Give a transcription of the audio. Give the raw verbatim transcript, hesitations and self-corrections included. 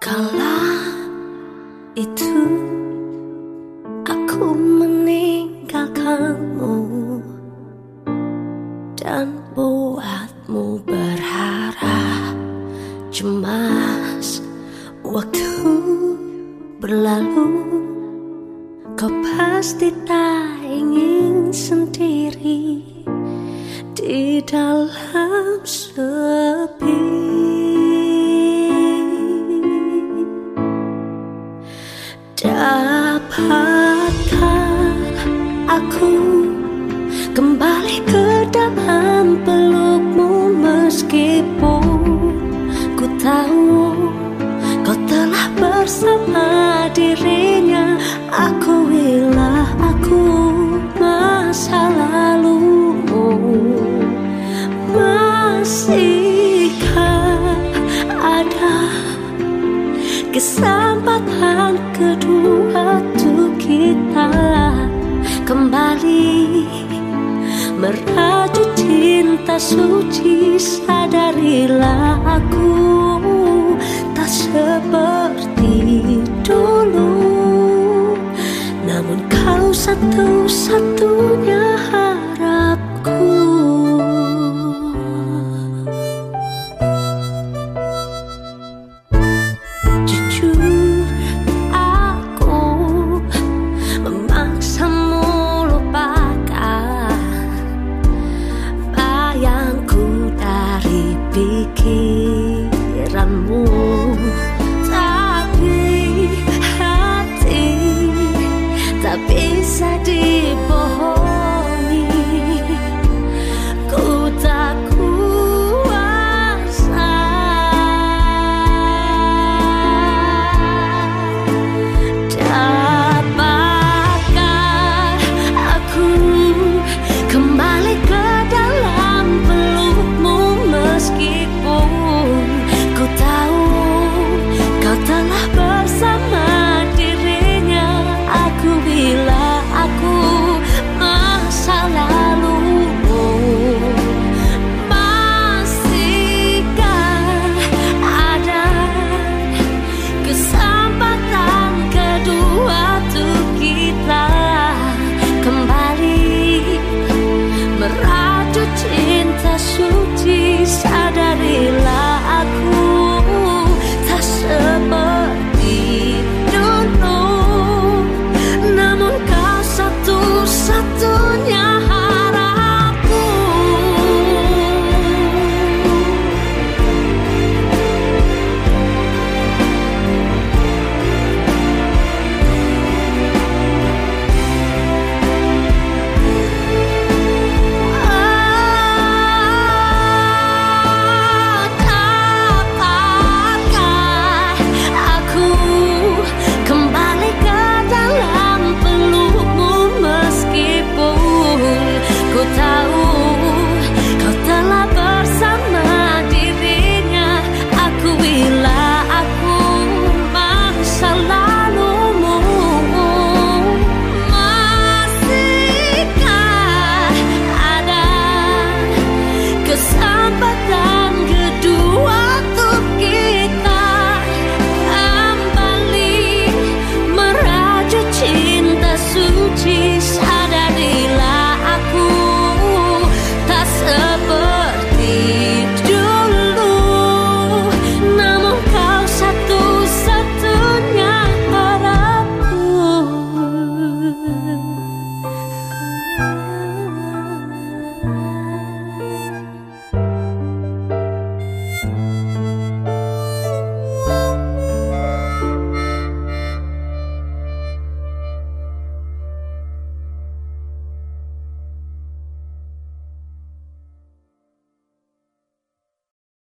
Kala itu aku meninggalkanmu dan buatmu berharap. Cemas waktu berlalu, kau pasti tak ingin sendiri di dalam sepi. Dapatkah aku kembali ke dalam pelukmu, meskipun ku tahu kau telah bersama dirinya. Akuilah aku masa lalumu. Masihkah ada kesempatan kedua untuk kita kembali merajut cinta suci? Sadarilah aku tak seperti dulu, namun kau satu-satunya harapku. Pikiranmu, tapi hati tak bisa dibohongi. Ku tak kuasa dapatkah aku kembali ke dalam pelukmu, meskipun ku tahu kau telah bersama dirinya. Aku bila aku masa lalumu. Masihkah ada kesempatan kedua untuk kita kembali merajut cinta suci? Sadarilah aku tak seperti dulu, namun kau satu-satunya harapku. Kesempatan kedua untuk kita kembali merajut cinta suci. Sadarilah aku tak seperti dulu, namun kau satu-satunya harapku.